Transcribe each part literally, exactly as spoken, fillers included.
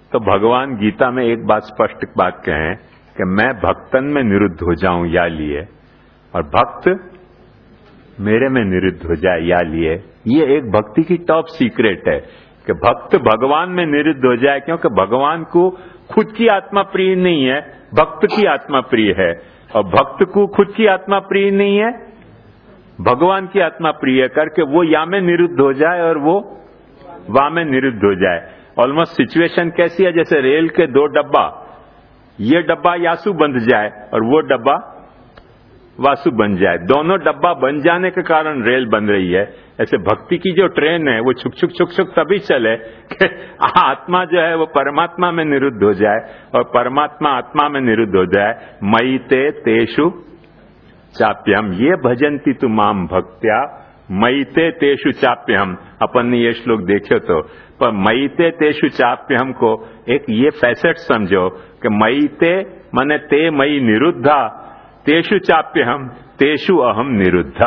तो भगवान गीता में एक बात स्पष्ट बात कहें कि मैं भक्तन में निरुद्ध हो जाऊं या लिए, और भक्त मेरे में निरुद्ध हो जाए या लिए। ये एक भक्ति की टॉप सीक्रेट है कि भक्त भगवान में निरुद्ध हो जाए, क्योंकि भगवान को खुद की आत्मा प्रिय नहीं है, भक्त की आत्मा प्रिय है, और भक्त को खुद की आत्मा प्रिय नहीं है, भगवान की आत्मा प्रिय करके वो या में निरुद्ध हो जाए और वो वा में निरुद्ध हो जाए। ऑलमोस्ट सिचुएशन कैसी है, जैसे रेल के दो डब्बा, ये डब्बा यासु बन जाए और वो डब्बा वासु बन जाए, दोनों डब्बा बन जाने के कारण रेल बन रही है। ऐसे भक्ति की जो ट्रेन है वो छुक छुक छुक छुक तभी चले कि आत्मा जो है वो परमात्मा में निरुद्ध हो जाए और परमात्मा आत्मा में निरुद्ध हो जाए। मयि ते तेषु चाप्यहम ये भजन्ति तु माम भक्त्या मयि ते तेषु चाप्यहम। अपन ने ये श्लोक देखे तो, पर मयि ते तेषु चाप्यहम को एक ये फैसेट समझो कि मयि ते मने ते मयि निरुद्धा, तेषु चाप्यहम तेषु अहम निरुद्धा।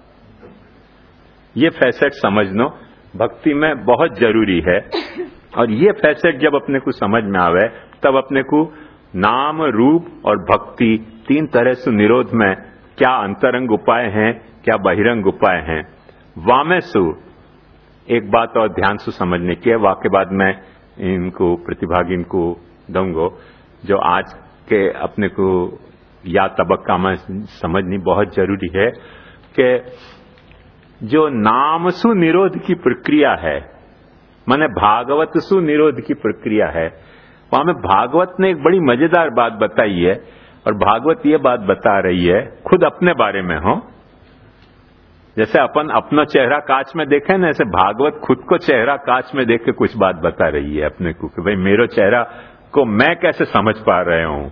ये फैसेट समझनो भक्ति में बहुत जरूरी है। और ये फैसेट जब अपने को समझ में आवे तब अपने को नाम रूप और भक्ति तीन तरह से निरोध में क्या अंतरंग उपाय हैं, क्या बहिरंग उपाय हैं। वामेसु एक बात और ध्यान से समझने की है, वाके बाद मैं इनको प्रतिभागी को दूंगा, जो आज के अपने को या तबक्का में समझनी बहुत जरूरी है कि जो नाम सु निरोध की प्रक्रिया है, माने भागवत सु निरोध की प्रक्रिया है, वहां में भागवत ने एक बड़ी मजेदार बात बताई है। और भागवत ये बात बता रही है खुद अपने बारे में हो, जैसे अपन अपना चेहरा कांच में देखे ना, ऐसे भागवत खुद को चेहरा कांच में देख के कुछ बात बता रही है अपने को कि भाई मेरे चेहरा को मैं कैसे समझ पा रहे हूं।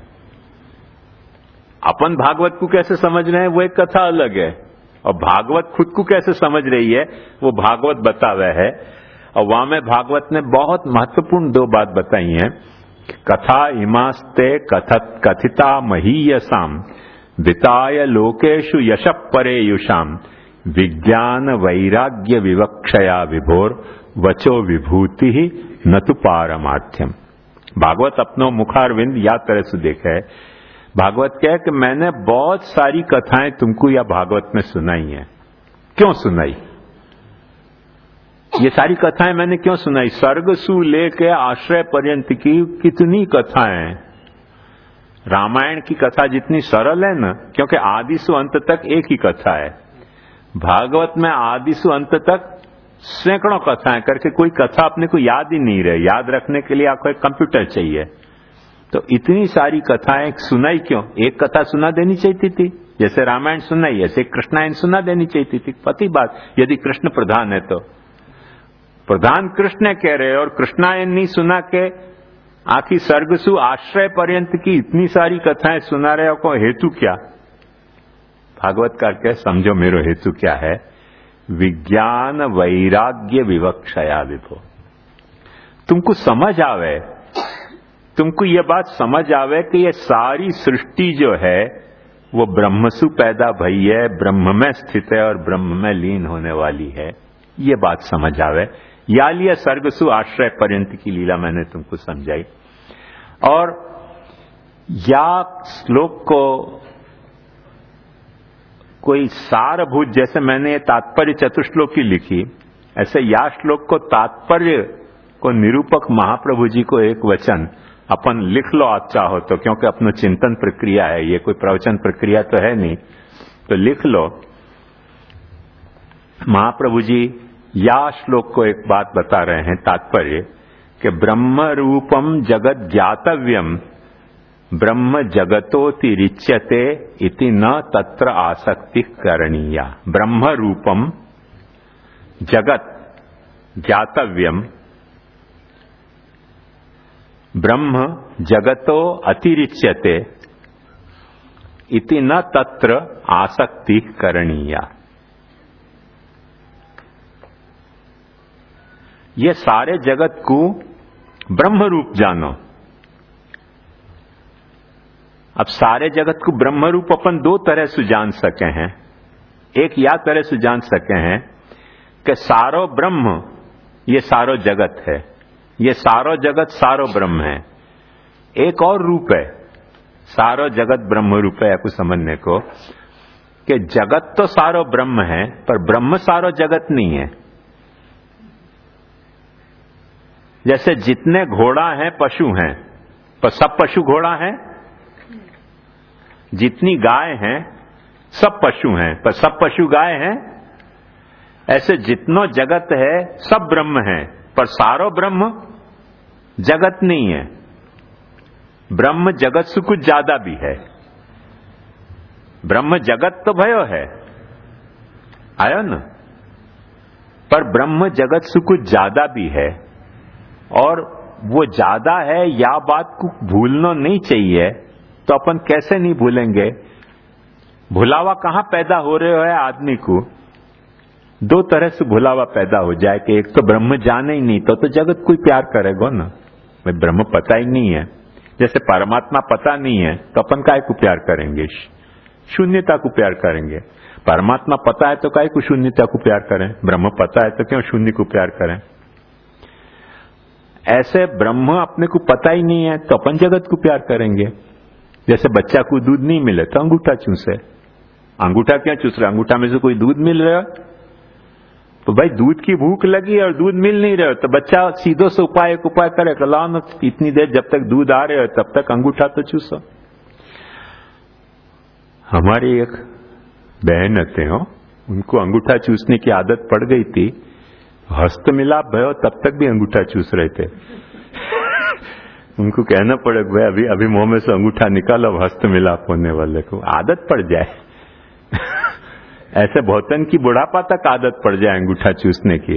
अपन भागवत को कैसे समझ रहे हैं वो एक कथा अलग है, और भागवत खुद को कैसे समझ रही है वो भागवत बता हुआ है। और वहां में भागवत ने बहुत महत्वपूर्ण दो बात बताई हैं। कथा इमास्ते कथत कथिता महीयसाम विताय लोकेशु यश परेयुषाम विज्ञान वैराग्य विवक्षया विभोर वचो विभूति ही न तो पारमार्थ्यम। भागवत अपनो मुखारविंद या तरह से देखा है। भागवत कहे कि मैंने बहुत सारी कथाएं तुमको या भागवत में सुनाई हैं। क्यों सुनाई? ये सारी कथाएं मैंने क्यों सुनाई? स्वर्ग सु लेके आश्रय पर्यंत की कितनी कथाएं। रामायण की कथा जितनी सरल है ना, क्योंकि आदि से अंत तक एक ही कथा है। भागवत में आदि से अंत तक सैकड़ों कथाएं करके कोई कथा अपने को याद ही नहीं रहे। याद रखने के लिए आपको एक कंप्यूटर चाहिए। तो इतनी सारी कथाएं सुनाई क्यों? एक कथा सुना देनी चाहिए थी, जैसे रामायण सुनाई ऐसे कृष्णायन सुना देनी चाहिए थी। पति बात, यदि कृष्ण प्रधान है तो प्रधान कृष्ण कह रहे और कृष्णायन नहीं सुना के आखिर सर्गसु आश्रय पर्यंत की इतनी सारी कथाएं सुना रहे हो, को हेतु क्या? भागवतकार कह समझो मेरो हेतु क्या है। विज्ञान वैराग्य विवक्षया विभो। तुमको समझ आवे, तुमको ये बात समझ आवे कि ये सारी सृष्टि जो है वो ब्रह्मसु पैदा भई है, ब्रह्म में स्थित है और ब्रह्म में लीन होने वाली है। ये बात समझ आवे। या लिया सर्गसु आश्रय पर्यंत की लीला मैंने तुमको समझाई। और या श्लोक को कोई सारभूत, जैसे मैंने ये तात्पर्य चतुश्लोकी लिखी, ऐसे या श्लोक को तात्पर्य को निरूपक महाप्रभु जी को एक वचन अपन लिख लो आप चाहो तो, क्योंकि अपना चिंतन प्रक्रिया है, ये कोई प्रवचन प्रक्रिया तो है नहीं, तो लिख लो। महाप्रभु जी या श्लोक को एक बात बता रहे हैं तात्पर्य कि ब्रह्म रूपम जगत ज्ञातव्यम ब्रह्म जगतोतिरिच्यते इति न तत्र आसक्ति करणीया। ब्रह्म रूपम जगत ज्ञातव्यम ब्रह्म जगतो अतिरिच्यते इति न तत्र आसक्ति करणीया। ये सारे जगत को ब्रह्म रूप जानो। अब सारे जगत को ब्रह्म रूप अपन दो तरह से जान सके हैं। एक या तरह से जान सके हैं कि सारो ब्रह्म ये सारो जगत है, ये सारो जगत सारो ब्रह्म है। एक और रूप है, सारो जगत ब्रह्म रूप है, आपको समझने को कि जगत तो सारो ब्रह्म है पर ब्रह्म सारो जगत नहीं है। जैसे जितने घोड़ा हैं पशु हैं, पर सब पशु घोड़ा हैं। जितनी गाय हैं सब पशु हैं, पर सब पशु गाय हैं। ऐसे जितनो जगत है सब ब्रह्म है, पर सारो ब्रह्म जगत नहीं है। ब्रह्म जगत से कुछ ज्यादा भी है। ब्रह्म जगत तो भयो है, आयो ना, पर ब्रह्म जगत से कुछ ज्यादा भी है। और वो ज्यादा है, या बात को भूलना नहीं चाहिए। तो अपन कैसे नहीं भूलेंगे? भुलावा कहां पैदा हो रहे है आदमी को? दो तरह से भुलावा पैदा हो जाए कि एक तो ब्रह्म जाने ही नहीं तो तो जगत कोई प्यार करेगा ना। भाई ब्रह्म पता ही नहीं है, जैसे परमात्मा पता नहीं है तो अपन काय को प्यार करेंगे? शून्यता को प्यार करेंगे। परमात्मा पता है तो काय को शून्यता को प्यार करें? ब्रह्म पता है तो क्यों शून्य को प्यार करें? ऐसे ब्रह्म अपने को पता ही नहीं है तो अपन जगत को प्यार करेंगे। जैसे बच्चा को दूध नहीं मिले तो अंगूठा चूसे। अंगूठा क्या चूस रहा? अंगूठा में से कोई दूध मिल रहा? तो भाई दूध की भूख लगी और दूध मिल नहीं रहा तो बच्चा सीधो से उपाय एक उपाय करे, लाओ ना इतनी देर जब तक दूध आ रहे हो तब तक अंगूठा तो चूसो। हमारी एक बहन आते हो, उनको अंगूठा चूसने की आदत पड़ गई थी। हस्त मिलाप भयो तब तक भी अंगूठा चूस रहे थे। उनको कहना पड़े भाई अभी अभी मुंह में से अंगूठा निकालो, हस्त मिलाप होने वाले को आदत पड़ जाए। ऐसे बहुतन की बुढ़ापा तक आदत पड़ जाए अंगूठा चूसने की।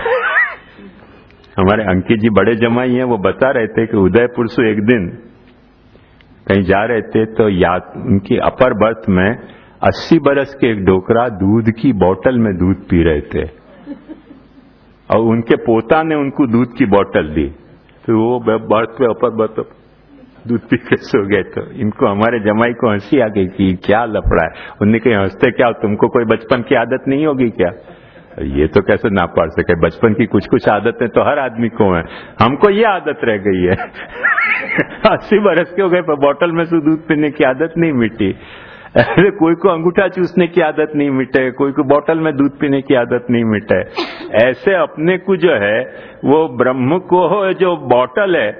हमारे अंकित जी बड़े जमाई हैं, वो बता रहे थे कि उदयपुर से एक दिन कहीं जा रहे थे तो याद उनकी अपर बर्थ में अस्सी बरस के एक डोकरा दूध की बोतल में दूध पी रहे थे और उनके पोता ने उनको दूध की बोतल दी तो वो बर्थ पे अपर बर्थ दूध पी के सो गए। तो इनको हमारे जमाई को हंसी आ गई कि क्या लफड़ा है। उनने कहीं हंसते क्या, तुमको कोई बचपन की आदत नहीं होगी क्या? ये तो कैसे ना पढ़ सके, बचपन की कुछ कुछ आदतें तो हर आदमी को है, हमको ये आदत रह गई है। अस्सी बरस के हो गए पर बोतल में से दूध पीने की आदत नहीं मिटी। अरे कोई को अंगूठा चूसने की आदत नहीं मिटे, कोई को बोतल में दूध पीने की आदत नहीं मिटे। ऐसे अपने को जो है वो ब्रह्म को जो बोतल है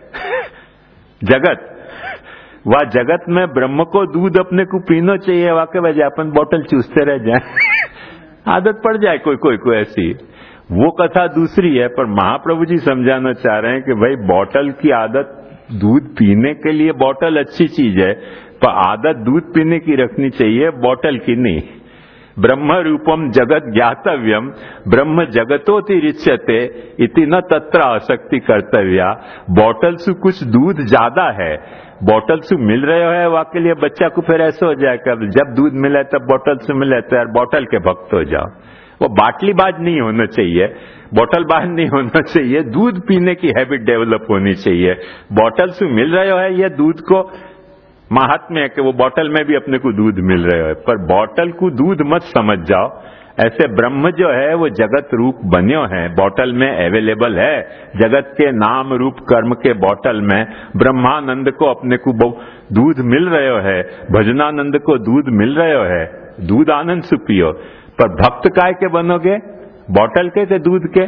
जगत, वह जगत में ब्रह्म को दूध अपने को पीना चाहिए, वाकई वजह अपन बोतल चूसते रह जाए। आदत पड़ जाए कोई कोई को ऐसी। वो कथा दूसरी है, पर महाप्रभु जी समझाना चाह रहे हैं कि भाई बोतल की आदत, दूध पीने के लिए बोतल अच्छी चीज है पर आदत दूध पीने की रखनी चाहिए, बोतल की नहीं। ब्रह्म रूपम जगत ज्ञातव्यम ब्रह्म जगतोतिरिच्यते इति न तत्र आसक्ति कर्तव्या। बोतल से कुछ दूध ज्यादा है, बोतल से मिल रहे है, वाकई लिए बच्चा को फिर ऐसा हो जाए कि जब दूध मिले तब बोतल से मिले तो यार बोतल के भक्त हो जाओ। वो बाटलीबाज नहीं होना चाहिए, बोतलबाज नहीं होना चाहिए, दूध पीने की हैबिट डेवलप होनी चाहिए। बोतल से मिल रहे है ये दूध को महात्म्य है कि वो बोतल में भी अपने को दूध मिल रहे है, पर बोतल को दूध मत समझ जाओ। ऐसे ब्रह्म जो है वो जगत रूप बन्यो है, बोतल में अवेलेबल है, जगत के नाम रूप कर्म के बोतल में ब्रह्मानंद को अपने को दूध मिल रहे है, भजनानंद को दूध मिल रहे है, दूध आनंद से पियो। पर भक्त काय के बनोगे, बोतल के थे दूध के?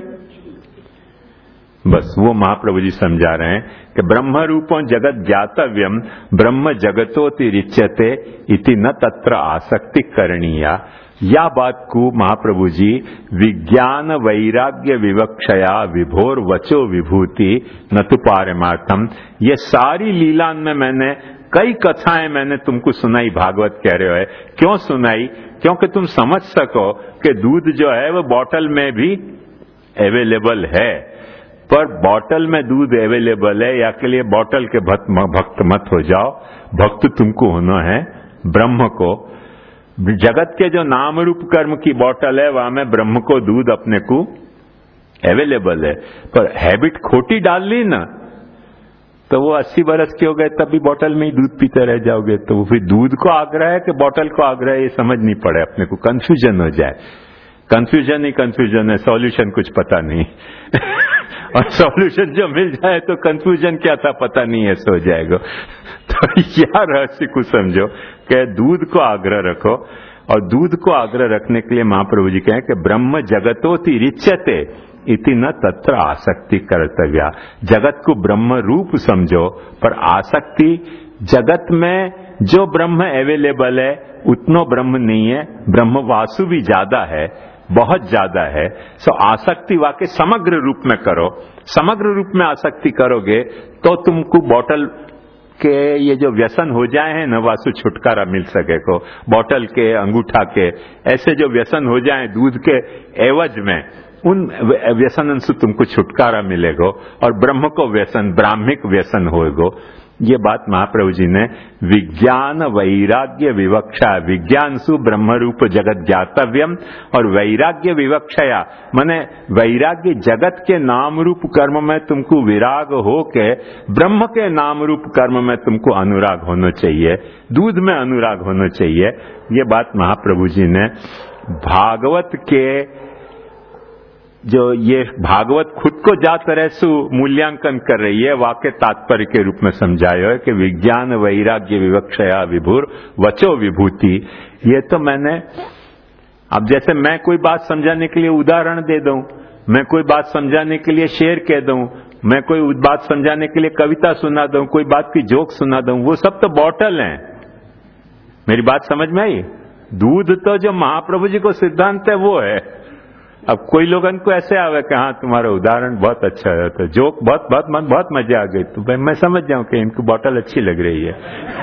बस वो महाप्रभु जी समझा रहे हैं कि ब्रह्म रूपों जगत ज्ञातव्यम ब्रह्म जगतोतिरिच्यते इति न तत्र आसक्ति करणीया। या बात को महाप्रभु जी विज्ञान वैराग्य विवक्षया विभोर वचो विभूति न तु पारमार्थम, ये सारी लीला में मैंने कई कथाएं मैंने तुमको सुनाई, भागवत कह रहे हो है। क्यों सुनाई? क्योंकि तुम समझ सको कि दूध जो है वो बोतल में भी अवेलेबल है, पर बोतल में दूध अवेलेबल है या के लिए बोतल के भक्त मत हो जाओ। भक्त तुमको होना है ब्रह्म को। जगत के जो नाम रूप कर्म की बोतल है वहां में ब्रह्म को दूध अपने को अवेलेबल है, पर हैबिट खोटी डाल ली ना तो वो अस्सी बरस के हो गए तब भी बोतल में ही दूध पीते रह जाओगे। तो फिर दूध को आग्रह है कि बोतल को आग्रह है, ये समझ नहीं पड़े, अपने को कंफ्यूजन हो जाए। कंफ्यूजन ही कंफ्यूजन है, सॉल्यूशन कुछ पता नहीं। और सॉल्यूशन जो मिल जाए तो कंफ्यूजन क्या था पता नहीं है, सो जाएगा। तो यह रहस्य को समझो कि दूध को आग्रह रखो, और दूध को आग्रह रखने के लिए महाप्रभु जी कहें कि ब्रह्म जगतोति रिच्यते इति न तत्र आसक्ति कर्तव्या। जगत को ब्रह्म रूप समझो, पर आसक्ति जगत में जो ब्रह्म अवेलेबल है उतनो ब्रह्म नहीं है, ब्रह्म वासु भी ज्यादा है, बहुत ज्यादा है। सो आसक्ति वाके समग्र रूप में करो। समग्र रूप में आसक्ति करोगे तो तुमको बॉटल के ये जो व्यसन हो जाए हैं न, वासु छुटकारा मिल सके को। बॉटल के, अंगूठा के, ऐसे जो व्यसन हो जाए दूध के एवज में, उन व्यसन से तुमको छुटकारा मिलेगा, और ब्रह्म को व्यसन, ब्राह्मिक व्यसन होएगो। ये बात महाप्रभु जी ने विज्ञान वैराग्य विवक्षा, विज्ञान सु ब्रह्म रूप जगत ज्ञातव्यम, और वैराग्य विवक्षया माने वैराग्य जगत के नाम रूप कर्म में तुमको विराग हो के ब्रह्म के नाम रूप कर्म में तुमको अनुराग होना चाहिए, दूध में अनुराग होना चाहिए। ये बात महाप्रभु जी ने भागवत के, जो ये भागवत खुद को जा तरह से मूल्यांकन कर रही है, वाक्य तात्पर्य के रूप में समझाया है कि विज्ञान वैराग्य विवक्षया विभुर वचो विभूति। ये तो मैंने, अब जैसे मैं कोई बात समझाने के लिए उदाहरण दे दूं, मैं कोई बात समझाने के लिए शेर कह दूं, मैं कोई बात समझाने के लिए कविता सुना दूं, कोई बात की जोक सुना दूं, वो सब तो बॉटल हैं। मेरी बात समझ में आई? दूध तो जो महाप्रभु जी को सिद्धांत है वो है। अब कोई लोगन को ऐसे आवे कि हाँ तुम्हारा उदाहरण बहुत अच्छा है, तो जोक बहुत बहुत मन बहुत मजा आ गई, तो भाई मैं समझ जाऊं कि इनको बॉटल अच्छी लग रही है।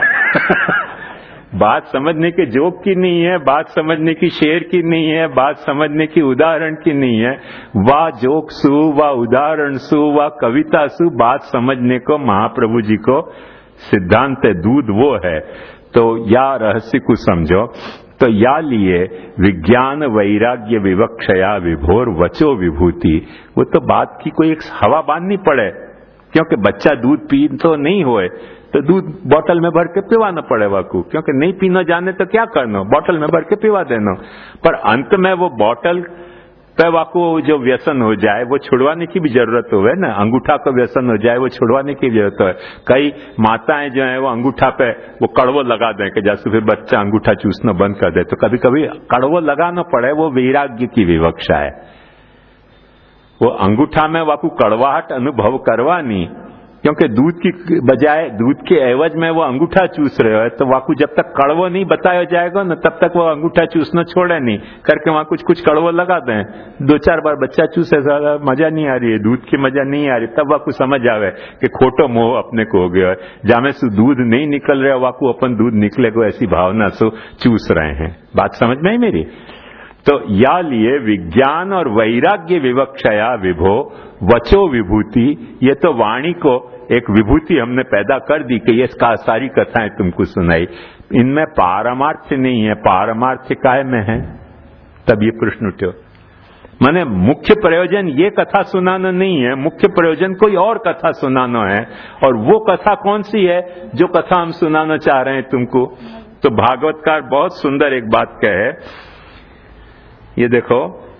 बात समझने के जोक की नहीं है, बात समझने की शेर की नहीं है, बात समझने की उदाहरण की नहीं है। वाह जोक सु, वाह उदाहरण सु, वाह कविता सु, बात समझने को महाप्रभु जी को सिद्धांत दूध वो है। तो या रहस्य को समझो, तो या लिए विज्ञान वैराग्य विवक्षया विभोर वचो विभूति। वो तो बात की कोई एक हवा बांधनी पड़े, क्योंकि बच्चा दूध पी तो नहीं होए तो दूध बोतल में भर के पिवाना पड़े वाकू, क्योंकि नहीं पीना जाने तो क्या करना, बोतल में भर के पिवा देना। पर अंत में वो बोतल पे वाकू जो व्यसन हो जाए वो छुड़वाने की भी जरूरत हो है ना। अंगूठा का व्यसन हो जाए वो छुड़वाने की जरूरत है। कई माताएं जो है वो अंगूठा पे वो कड़वो लगा दें कि जैसे फिर बच्चा अंगूठा चूसना बंद कर दे, तो कभी कभी कड़वो लगाना पड़े, वो वैराग्य की विवक्षा है। वो अंगूठा में वाकू कड़वाहट अनुभव करवानी, क्योंकि दूध की बजाय दूध के एवज में वो अंगूठा चूस रहे हो, तो वाकू जब तक कड़वो नहीं बताया जाएगा ना तब तक वो अंगूठा चूसना छोड़े नहीं, करके वहां कुछ कुछ कड़वो लगा दें। दो चार बार बच्चा चूसे, ज्यादा मजा नहीं आ रही है, दूध की मजा नहीं आ रही, तब वाकू समझ आवे कि खोटो मोह अपने को हो गया है। जामे से दूध नहीं निकल रहा, वाकू अपन दूध निकलेगा ऐसी भावना से चूस रहे हैं। बात समझ में आई मेरी? तो या लिए विज्ञान और वैराग्य विवक्षया विभो वचो विभूति। ये तो वाणी को एक विभूति हमने पैदा कर दी कि ये सारी कथाएं तुमको सुनाई। इनमें पारमार्थ नहीं है, पारमार्थ काय में है? तब ये प्रश्न उठो। माने मुख्य प्रयोजन ये कथा सुनाना नहीं है, मुख्य प्रयोजन कोई और कथा सुनाना है। और वो कथा कौन सी है जो कथा हम सुनाना चाह रहे हैं तुमको? तो भागवतकार बहुत सुंदर एक बात कहे, ये देखो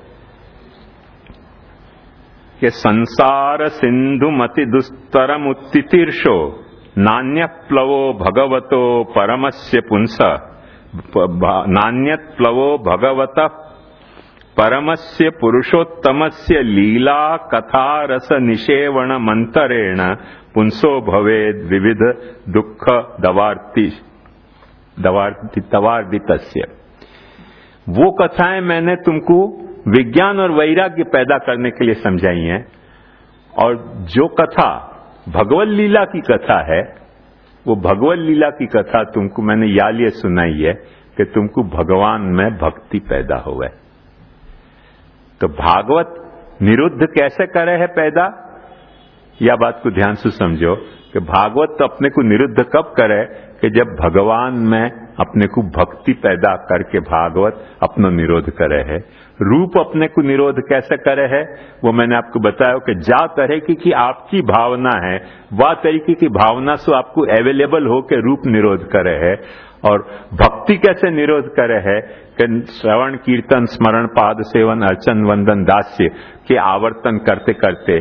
कि संसार सिंधु मति दुस्तरम उत्तितीर्षो नान्य प्लवो भगवतो परमस्य पुंस। नान्यत प्लवो भगवत परमस्य पुरुषोत्तमस्य लीला कथा रस निषेवण मंतरेण पुंसो भवेद विविध दुख दवार्ति दवार्ति तवार्दितस्य। वो कथाएं मैंने तुमको विज्ञान और वैराग्य पैदा करने के लिए समझाई हैं, और जो कथा भगवत लीला की कथा है, वो भगवत लीला की कथा तुमको मैंने या लिए सुनाई है कि तुमको भगवान में भक्ति पैदा होवे। तो भागवत निरुद्ध कैसे करे है पैदा? या बात को ध्यान से समझो कि भागवत तो अपने को निरुद्ध कब करे कि जब भगवान में अपने को भक्ति पैदा करके भागवत अपना निरोध करे है। रूप अपने को निरोध कैसे करे है वो मैंने आपको बताया कि जा तरह की, की आपकी भावना है, वह तरीके की भावना से आपको अवेलेबल हो के रूप निरोध करे है। और भक्ति कैसे निरोध करे है कि श्रवण कीर्तन स्मरण पाद सेवन अर्चन वंदन दास्य के आवर्तन करते करते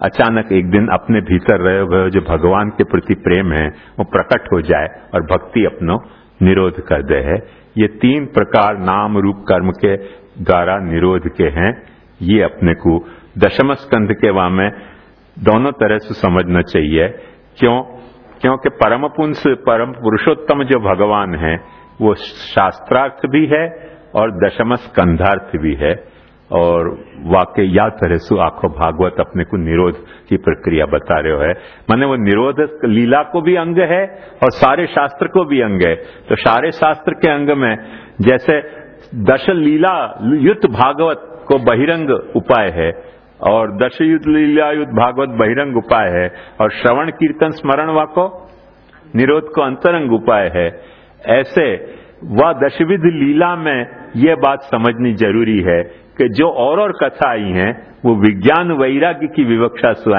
अचानक एक दिन अपने भीतर रहे हुए जो भगवान के प्रति प्रेम है वो प्रकट हो जाए और भक्ति अपनो निरोध कर दे है। ये तीन प्रकार नाम रूप कर्म के द्वारा निरोध के हैं। ये अपने को दशम स्कंध के वा में दोनों तरह से समझना चाहिए। क्यों? क्योंकि परम पुंस परम पुरुषोत्तम जो भगवान है वो शास्त्रार्थ भी है और दशम स्कंधार्थ भी है। और वाकई या तरह से आखो भागवत अपने को निरोध की प्रक्रिया बता रहे है। माने वो निरोध लीला को भी अंग है और सारे शास्त्र को भी अंग है। तो सारे शास्त्र के अंग में जैसे दश लीला युद्ध भागवत को बहिरंग उपाय है और दश युद्ध लीला युद्ध भागवत बहिरंग उपाय है और श्रवण कीर्तन स्मरण वाको निरोध को अंतरंग उपाय है। ऐसे वह दशविध लीला में यह बात समझनी जरूरी है कि जो और और कथा आई हैं वो विज्ञान वैराग्य की विवक्षा से